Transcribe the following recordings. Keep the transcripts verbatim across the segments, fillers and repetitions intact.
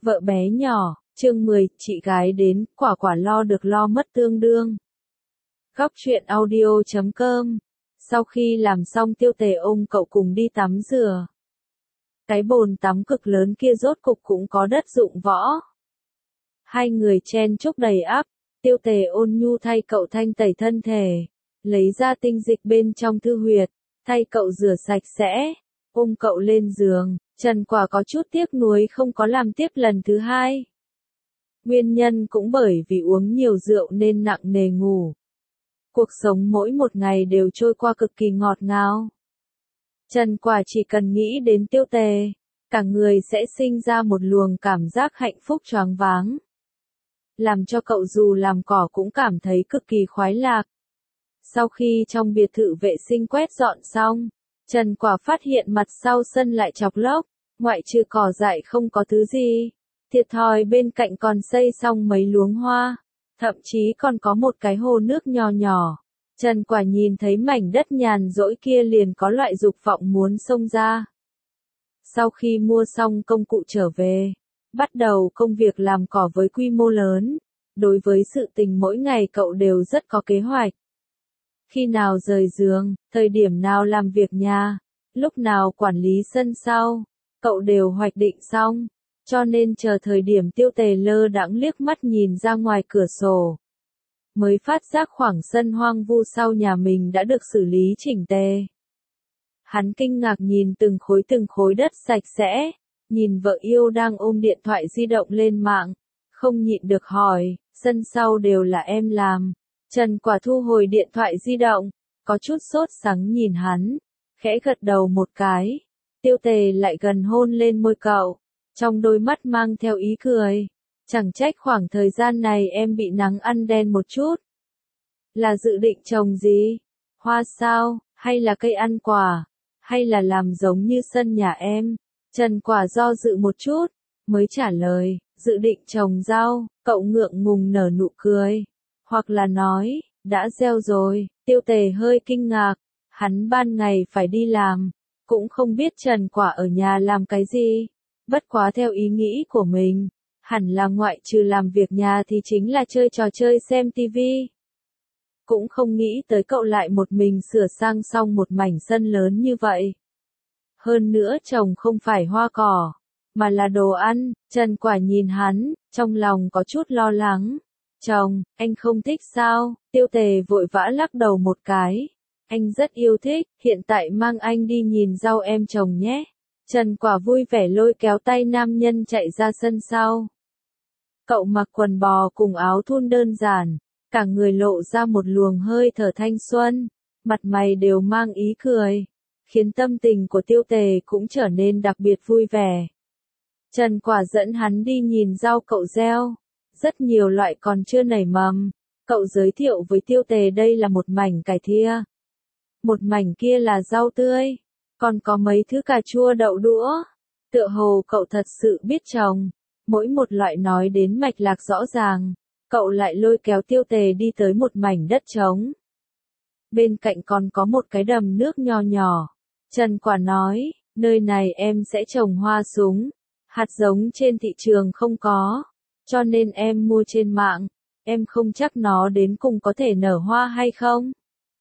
Vợ bé nhỏ, chương mười, chị gái đến, quả quả lo được lo mất tương đương. Góc truyện audio chấm com. Sau khi làm xong Tiêu Tề ôm cậu cùng đi tắm rửa. Cái bồn tắm cực lớn kia rốt cục cũng có đất dụng võ. Hai người chen chúc đầy ắp, Tiêu Tề ôn nhu thay cậu thanh tẩy thân thể, lấy ra tinh dịch bên trong thư huyệt, thay cậu rửa sạch sẽ, ôm cậu lên giường. Trần Quả có chút tiếc nuối không có làm tiếp lần thứ hai. Nguyên nhân cũng bởi vì uống nhiều rượu nên nặng nề ngủ. Cuộc sống mỗi một ngày đều trôi qua cực kỳ ngọt ngào. Trần Quả chỉ cần nghĩ đến Tiêu Tề, cả người sẽ sinh ra một luồng cảm giác hạnh phúc choáng váng. Làm cho cậu dù làm cỏ cũng cảm thấy cực kỳ khoái lạc. Sau khi trong biệt thự vệ sinh quét dọn xong, Trần Quả phát hiện mặt sau sân lại chọc lốc, ngoại trừ cỏ dại không có thứ gì. Thiệt thòi bên cạnh còn xây xong mấy luống hoa, thậm chí còn có một cái hồ nước nhỏ nhỏ. Trần Quả nhìn thấy mảnh đất nhàn rỗi kia liền có loại dục vọng muốn xông ra. Sau khi mua xong công cụ trở về, bắt đầu công việc làm cỏ với quy mô lớn. Đối với sự tình mỗi ngày cậu đều rất có kế hoạch. Khi nào rời giường, thời điểm nào làm việc nhà, lúc nào quản lý sân sau, cậu đều hoạch định xong, cho nên chờ thời điểm Tiêu Tề lơ đãng liếc mắt nhìn ra ngoài cửa sổ. Mới phát giác khoảng sân hoang vu sau nhà mình đã được xử lý chỉnh tề. Hắn kinh ngạc nhìn từng khối từng khối đất sạch sẽ, nhìn vợ yêu đang ôm điện thoại di động lên mạng, không nhịn được hỏi, sân sau đều là em làm. Trần Quả thu hồi điện thoại di động, có chút sốt sắng nhìn hắn, khẽ gật đầu một cái. Tiêu Tề lại gần hôn lên môi cậu, trong đôi mắt mang theo ý cười. Chẳng trách khoảng thời gian này em bị nắng ăn đen một chút. Là dự định trồng gì? Hoa sao? Hay là cây ăn quả? Hay là làm giống như sân nhà em? Trần Quả do dự một chút, mới trả lời, dự định trồng rau. Cậu ngượng ngùng nở nụ cười. Hoặc là nói, đã gieo rồi. Tiêu Tề hơi kinh ngạc, hắn ban ngày phải đi làm, cũng không biết Trần Quả ở nhà làm cái gì. Bất quá theo ý nghĩ của mình, hẳn là ngoại trừ làm việc nhà thì chính là chơi trò chơi xem tivi. Cũng không nghĩ tới cậu lại một mình sửa sang xong một mảnh sân lớn như vậy. Hơn nữa trồng không phải hoa cỏ, mà là đồ ăn. Trần Quả nhìn hắn, trong lòng có chút lo lắng. Chồng, anh không thích sao? Tiêu Tề vội vã lắc đầu một cái. Anh rất yêu thích, hiện tại mang anh đi nhìn rau em trồng nhé. Trần Quả vui vẻ lôi kéo tay nam nhân chạy ra sân sau. Cậu mặc quần bò cùng áo thun đơn giản, cả người lộ ra một luồng hơi thở thanh xuân, mặt mày đều mang ý cười, khiến tâm tình của Tiêu Tề cũng trở nên đặc biệt vui vẻ. Trần Quả dẫn hắn đi nhìn rau cậu gieo, rất nhiều loại còn chưa nảy mầm. Cậu giới thiệu với Tiêu Tề đây là một mảnh cải thia, một mảnh kia là rau tươi, còn có mấy thứ cà chua đậu đũa. Tựa hồ cậu thật sự biết trồng, mỗi một loại nói đến mạch lạc rõ ràng. Cậu lại lôi kéo Tiêu Tề đi tới một mảnh đất trống. Bên cạnh còn có một cái đầm nước nho nhỏ. Trần Quả nói, nơi này em sẽ trồng hoa súng, hạt giống trên thị trường không có, cho nên em mua trên mạng, em không chắc nó đến cùng có thể nở hoa hay không.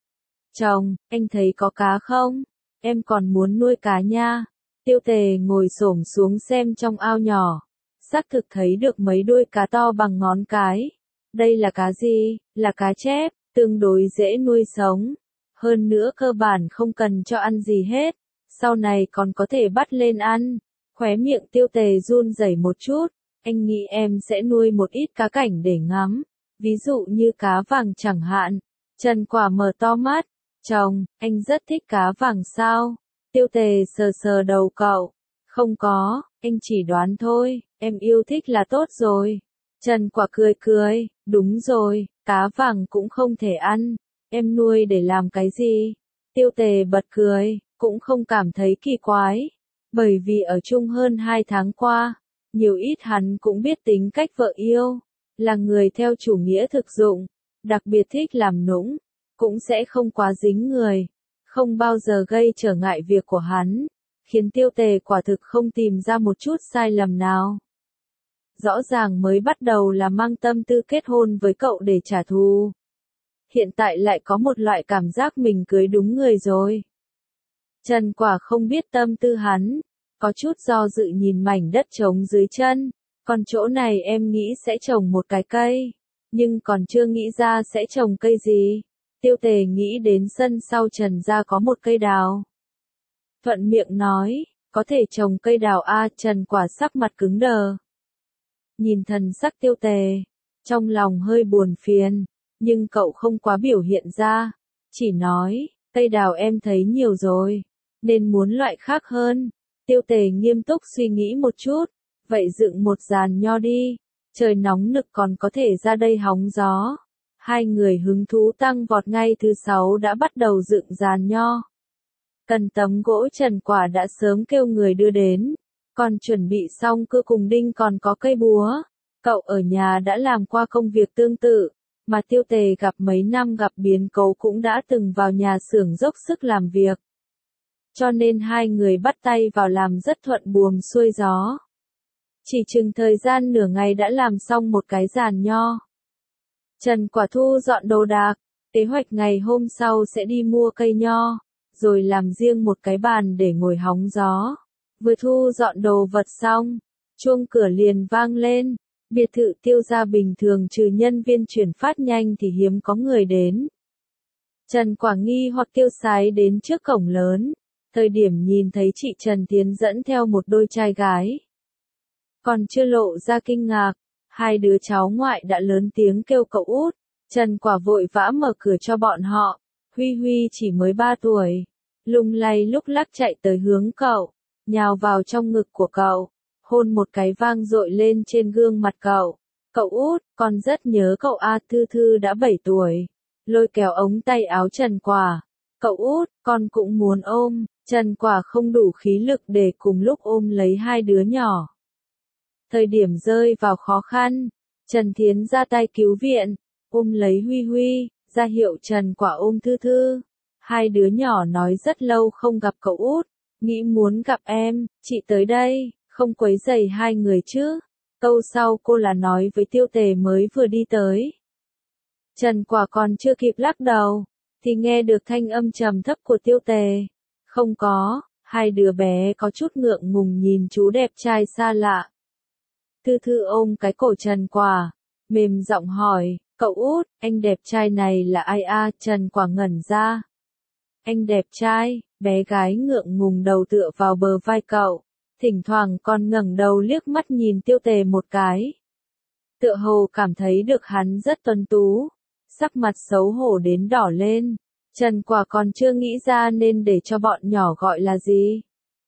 Chồng, anh thấy có cá không? Em còn muốn nuôi cá nha. Tiêu Tề ngồi xổm xuống xem trong ao nhỏ, xác thực thấy được mấy đuôi cá to bằng ngón cái. Đây là cá gì? Là cá chép, tương đối dễ nuôi sống. Hơn nữa cơ bản không cần cho ăn gì hết, sau này còn có thể bắt lên ăn. Khóe miệng Tiêu Tề run rẩy một chút, anh nghĩ em sẽ nuôi một ít cá cảnh để ngắm, ví dụ như cá vàng chẳng hạn. Trần Quả mở to mắt, chồng, anh rất thích cá vàng sao? Tiêu Tề sờ sờ đầu cậu, không có, anh chỉ đoán thôi, em yêu thích là tốt rồi. Trần Quả cười cười, đúng rồi, cá vàng cũng không thể ăn, em nuôi để làm cái gì? Tiêu Tề bật cười, cũng không cảm thấy kỳ quái, bởi vì ở chung hơn hai tháng qua, nhiều ít hắn cũng biết tính cách vợ yêu, là người theo chủ nghĩa thực dụng, đặc biệt thích làm nũng, cũng sẽ không quá dính người, không bao giờ gây trở ngại việc của hắn, khiến Tiêu Tề quả thực không tìm ra một chút sai lầm nào. rõ ràng mới bắt đầu là mang tâm tư kết hôn với cậu để trả thù. Hiện tại lại có một loại cảm giác mình cưới đúng người rồi. Trần Quả không biết tâm tư hắn, có chút do dự nhìn mảnh đất trống dưới chân, còn chỗ này em nghĩ sẽ trồng một cái cây, nhưng còn chưa nghĩ ra sẽ trồng cây gì. Tiêu Tề nghĩ đến sân sau Trần gia có một cây đào. Thuận miệng nói, có thể trồng cây đào a. Trần Quả sắc mặt cứng đờ. Nhìn thần sắc Tiêu Tề, trong lòng hơi buồn phiền, nhưng cậu không quá biểu hiện ra, chỉ nói, cây đào em thấy nhiều rồi, nên muốn loại khác hơn. Tiêu Tề nghiêm túc suy nghĩ một chút, vậy dựng một giàn nho đi, trời nóng nực còn có thể ra đây hóng gió. Hai người hứng thú tăng vọt, ngay thứ sáu đã bắt đầu dựng giàn nho. Cần tấm gỗ Trần Quả đã sớm kêu người đưa đến, còn chuẩn bị xong cưa cùng đinh còn có cây búa. Cậu ở nhà đã làm qua công việc tương tự, mà Tiêu Tề gặp mấy năm gặp biến cố cũng đã từng vào nhà xưởng dốc sức làm việc. Cho nên hai người bắt tay vào làm rất thuận buồm xuôi gió. Chỉ chừng thời gian nửa ngày đã làm xong một cái giàn nho. Trần Quả thu dọn đồ đạc, kế hoạch ngày hôm sau sẽ đi mua cây nho, rồi làm riêng một cái bàn để ngồi hóng gió. Vừa thu dọn đồ vật xong, chuông cửa liền vang lên. Biệt thự Tiêu gia bình thường trừ nhân viên chuyển phát nhanh thì hiếm có người đến. Trần Quả nghi hoặc tiêu sái đến trước cổng lớn, thời điểm nhìn thấy chị Trần Tiến dẫn theo một đôi trai gái. Còn chưa lộ ra kinh ngạc, hai đứa cháu ngoại đã lớn tiếng kêu cậu út. Trần Quả vội vã mở cửa cho bọn họ. Huy Huy chỉ mới ba tuổi, lung lay lúc lắc chạy tới hướng cậu, nhào vào trong ngực của cậu, hôn một cái vang dội lên trên gương mặt cậu. Cậu út, con rất nhớ cậu a. Thư Thư đã bảy tuổi, lôi kéo ống tay áo Trần Quả. Cậu út, con cũng muốn ôm. Trần Quả không đủ khí lực để cùng lúc ôm lấy hai đứa nhỏ. Thời điểm rơi vào khó khăn, Trần Thiến ra tay cứu viện, ôm lấy Huy Huy, ra hiệu Trần Quả ôm Thư Thư. Hai đứa nhỏ nói rất lâu không gặp cậu út, nghĩ muốn gặp em, chị tới đây, không quấy rầy hai người chứ. Câu sau cô là nói với Tiêu Tề mới vừa đi tới. Trần Quả còn chưa kịp lắc đầu, thì nghe được thanh âm trầm thấp của Tiêu Tề. Không có, hai đứa bé có chút ngượng ngùng nhìn chú đẹp trai xa lạ. Thư Thư ôm cái cổ Trần Quả, mềm giọng hỏi, cậu út, anh đẹp trai này là ai a? Trần Quả ngẩn ra. Anh đẹp trai, bé gái ngượng ngùng đầu tựa vào bờ vai cậu, thỉnh thoảng còn ngẩng đầu liếc mắt nhìn Tiêu Tề một cái. Tựa hồ cảm thấy được hắn rất tuấn tú, sắc mặt xấu hổ đến đỏ lên. Trần Quả còn chưa nghĩ ra nên để cho bọn nhỏ gọi là gì.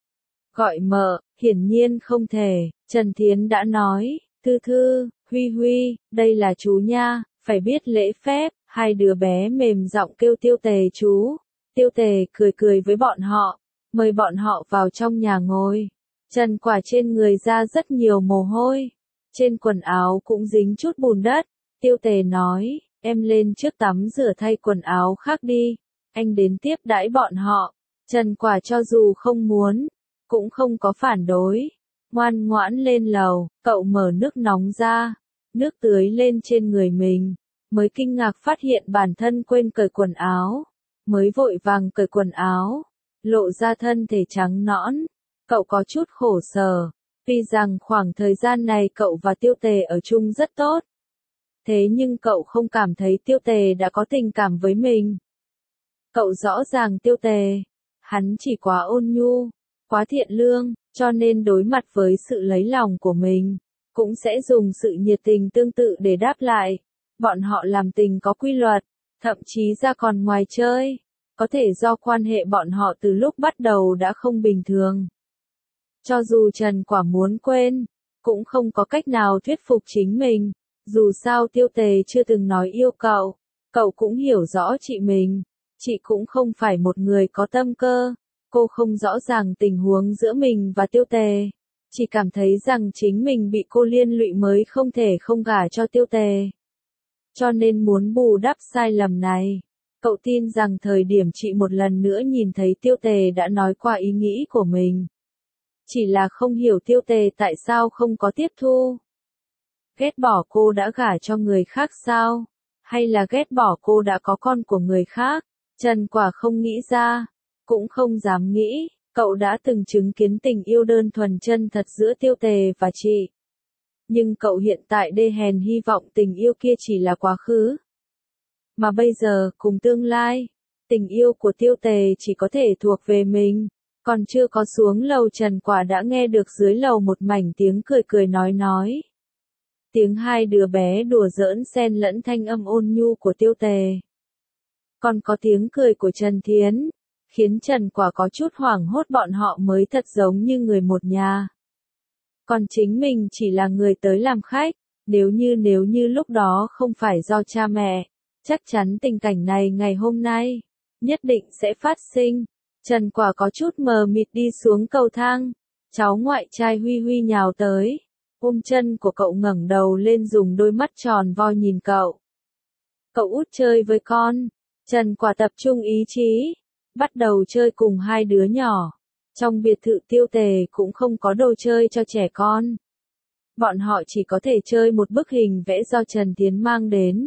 Gọi mợ, hiển nhiên không thể. Trần Thiến đã nói, Thư Thư, Huy Huy, đây là chú nha, phải biết lễ phép. Hai đứa bé mềm giọng kêu Tiêu Tề chú. Tiêu Tề cười cười với bọn họ, mời bọn họ vào trong nhà ngồi. Trần Quả trên người ra rất nhiều mồ hôi, trên quần áo cũng dính chút bùn đất. Tiêu Tề nói, em lên trước tắm rửa thay quần áo khác đi, anh đến tiếp đãi bọn họ. Trần Quả cho dù không muốn, cũng không có phản đối, ngoan ngoãn lên lầu. Cậu mở nước nóng ra, nước tưới lên trên người mình, mới kinh ngạc phát hiện bản thân quên cởi quần áo, mới vội vàng cởi quần áo, lộ ra thân thể trắng nõn. Cậu có chút khổ sở, tuy rằng khoảng thời gian này cậu và Tiêu Tề ở chung rất tốt. Thế nhưng cậu không cảm thấy Tiêu Tề đã có tình cảm với mình. Cậu rõ ràng Tiêu Tề, hắn chỉ quá ôn nhu, quá thiện lương, cho nên đối mặt với sự lấy lòng của mình, cũng sẽ dùng sự nhiệt tình tương tự để đáp lại. Bọn họ làm tình có quy luật, thậm chí ra còn ngoài chơi, có thể do quan hệ bọn họ từ lúc bắt đầu đã không bình thường. Cho dù Trần Quả muốn quên, cũng không có cách nào thuyết phục chính mình. Dù sao Tiêu Tề chưa từng nói yêu cậu, cậu cũng hiểu rõ chị mình. Chị cũng không phải một người có tâm cơ, cô không rõ ràng tình huống giữa mình và Tiêu Tề. Chỉ cảm thấy rằng chính mình bị cô liên lụy mới không thể không gả cho Tiêu Tề. Cho nên muốn bù đắp sai lầm này. Cậu tin rằng thời điểm chị một lần nữa nhìn thấy Tiêu Tề đã nói qua ý nghĩ của mình. Chỉ là không hiểu Tiêu Tề tại sao không có tiếp thu. Ghét bỏ cô đã gả cho người khác sao? Hay là ghét bỏ cô đã có con của người khác? Trần Quả không nghĩ ra, cũng không dám nghĩ, cậu đã từng chứng kiến tình yêu đơn thuần chân thật giữa Tiêu Tề và chị. Nhưng cậu hiện tại đê hèn hy vọng tình yêu kia chỉ là quá khứ. Mà bây giờ, cùng tương lai, tình yêu của Tiêu Tề chỉ có thể thuộc về mình. Còn chưa có xuống lầu Trần Quả đã nghe được dưới lầu một mảnh tiếng cười cười nói nói. Tiếng hai đứa bé đùa giỡn xen lẫn thanh âm ôn nhu của Tiêu Tề. Còn có tiếng cười của Trần Thiến, khiến Trần Quả có chút hoảng hốt, bọn họ mới thật giống như người một nhà. Còn chính mình chỉ là người tới làm khách, nếu như nếu như lúc đó không phải do cha mẹ, chắc chắn tình cảnh này ngày hôm nay, nhất định sẽ phát sinh. Trần Quả có chút mờ mịt đi xuống cầu thang, cháu ngoại trai Huy Huy nhào tới, ôm chân của cậu ngẩng đầu lên dùng đôi mắt tròn vo nhìn cậu. Cậu út chơi với con. Trần Quả tập trung ý chí, bắt đầu chơi cùng hai đứa nhỏ. Trong biệt thự Tiêu Tề cũng không có đồ chơi cho trẻ con. Bọn họ chỉ có thể chơi một bức hình vẽ do Trần Thiến mang đến.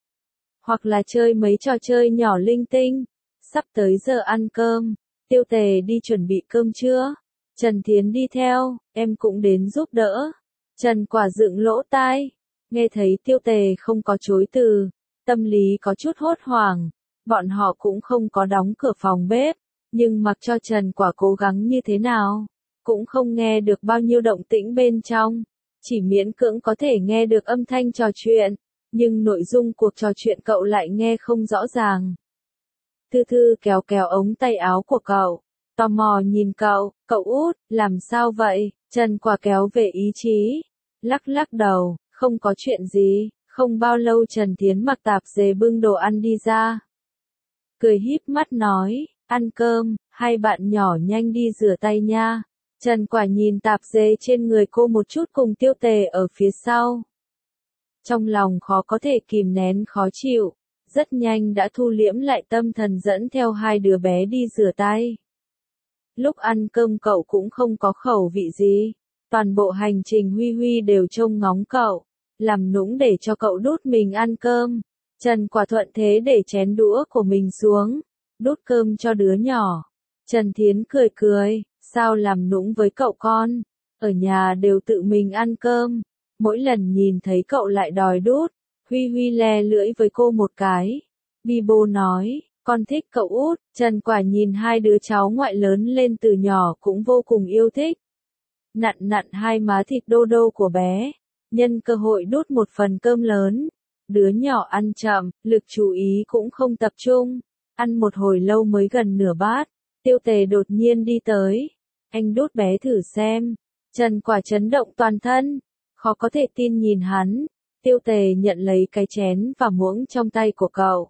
Hoặc là chơi mấy trò chơi nhỏ linh tinh. Sắp tới giờ ăn cơm, Tiêu Tề đi chuẩn bị cơm trưa. Trần Thiến đi theo, em cũng đến giúp đỡ. Trần Quả dựng lỗ tai, nghe thấy Tiêu Tề không có chối từ, tâm lý có chút hốt hoảng. Bọn họ cũng không có đóng cửa phòng bếp, nhưng mặc cho Trần Quả cố gắng như thế nào, cũng không nghe được bao nhiêu động tĩnh bên trong, chỉ miễn cưỡng có thể nghe được âm thanh trò chuyện, nhưng nội dung cuộc trò chuyện cậu lại nghe không rõ ràng. Thư Thư kéo kéo ống tay áo của cậu, tò mò nhìn cậu, cậu út, làm sao vậy? Trần Quả kéo về ý chí, lắc lắc đầu, không có chuyện gì. Không bao lâu Trần Thiến mặc tạp dề bưng đồ ăn đi ra. Cười híp mắt nói, ăn cơm, hai bạn nhỏ nhanh đi rửa tay nha. Trần Quả nhìn tạp dề trên người cô một chút cùng Tiêu Tề ở phía sau. Trong lòng khó có thể kìm nén khó chịu, rất nhanh đã thu liễm lại tâm thần dẫn theo hai đứa bé đi rửa tay. Lúc ăn cơm cậu cũng không có khẩu vị gì, toàn bộ hành trình Huy Huy đều trông ngóng cậu, làm nũng để cho cậu đút mình ăn cơm. Trần Quả thuận thế để chén đũa của mình xuống, đút cơm cho đứa nhỏ. Trần Thiến cười cười, sao làm nũng với cậu con, ở nhà đều tự mình ăn cơm, mỗi lần nhìn thấy cậu lại đòi đút. Huy Huy le lưỡi với cô một cái. Bibo nói, con thích cậu út. Trần Quả nhìn hai đứa cháu ngoại lớn lên từ nhỏ cũng vô cùng yêu thích. Nặn nặn hai má thịt đô đô của bé, nhân cơ hội đút một phần cơm lớn. Đứa nhỏ ăn chậm, lực chú ý cũng không tập trung. Ăn một hồi lâu mới gần nửa bát, Tiêu Tề đột nhiên đi tới. Anh đút bé thử xem. Trần Quả chấn động toàn thân, khó có thể tin nhìn hắn. Tiêu Tề nhận lấy cái chén và muỗng trong tay của cậu,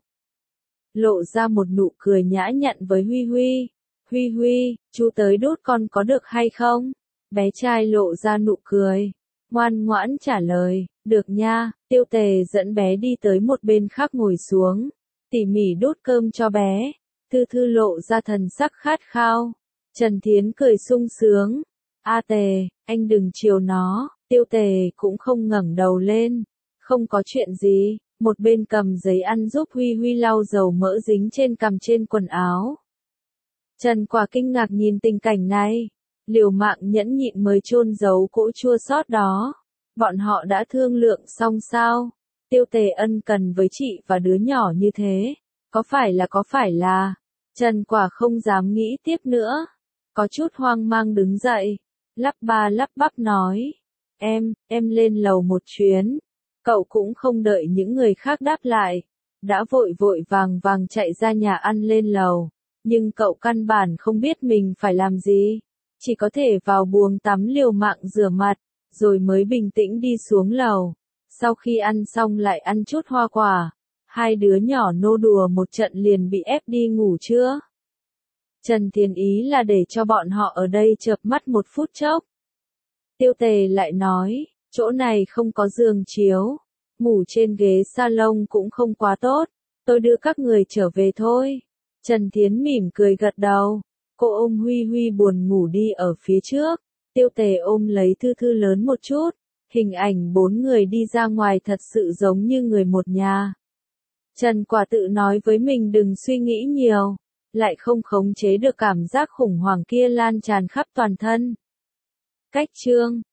lộ ra một nụ cười nhã nhặn với Huy Huy. Huy Huy, chú tới đút con có được hay không? Bé trai lộ ra nụ cười, ngoan ngoãn trả lời, được nha. Tiêu Tề dẫn bé đi tới một bên khác ngồi xuống, tỉ mỉ đút cơm cho bé. Thư Thư lộ ra thần sắc khát khao. Trần Thiến cười sung sướng, A Tề, anh đừng chiều nó. Tiêu Tề cũng không ngẩng đầu lên. Không có chuyện gì, một bên cầm giấy ăn giúp Huy Huy lau dầu mỡ dính trên cằm trên quần áo. Trần Quả kinh ngạc nhìn tình cảnh này, liều mạng nhẫn nhịn mới chôn giấu cỗ chua xót đó. Bọn họ đã thương lượng xong sao? Tiêu Tề ân cần với chị và đứa nhỏ như thế, có phải là có phải là? Trần Quả không dám nghĩ tiếp nữa, có chút hoang mang đứng dậy, lắp ba lắp bắp nói, em, em lên lầu một chuyến. Cậu cũng không đợi những người khác đáp lại, đã vội vội vàng vàng chạy ra nhà ăn lên lầu, nhưng cậu căn bản không biết mình phải làm gì, chỉ có thể vào buồng tắm liều mạng rửa mặt, rồi mới bình tĩnh đi xuống lầu. Sau khi ăn xong lại ăn chút hoa quả, hai đứa nhỏ nô đùa một trận liền bị ép đi ngủ trưa. Trần Thiến ý là để cho bọn họ ở đây chợp mắt một phút chốc. Tiêu Tề lại nói, chỗ này không có giường chiếu, ngủ trên ghế salon cũng không quá tốt, tôi đưa các người trở về thôi. Trần Thiến mỉm cười gật đầu, cô ôm Huy Huy buồn ngủ đi ở phía trước, Tiêu Tề ôm lấy Thư Thư lớn một chút, Hình ảnh bốn người đi ra ngoài thật sự giống như người một nhà. Trần Quả tự nói với mình đừng suy nghĩ nhiều, lại không khống chế được cảm giác khủng hoảng kia lan tràn khắp toàn thân. Cách chương